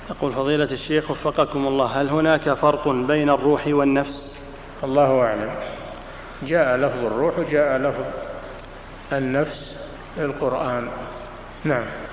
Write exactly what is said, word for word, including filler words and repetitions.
يقول فضيلة الشيخ وفقكم الله، هل هناك فرق بين الروح والنفس؟ الله أعلم. جاء لفظ الروح وجاء لفظ النفس في القرآن. نعم.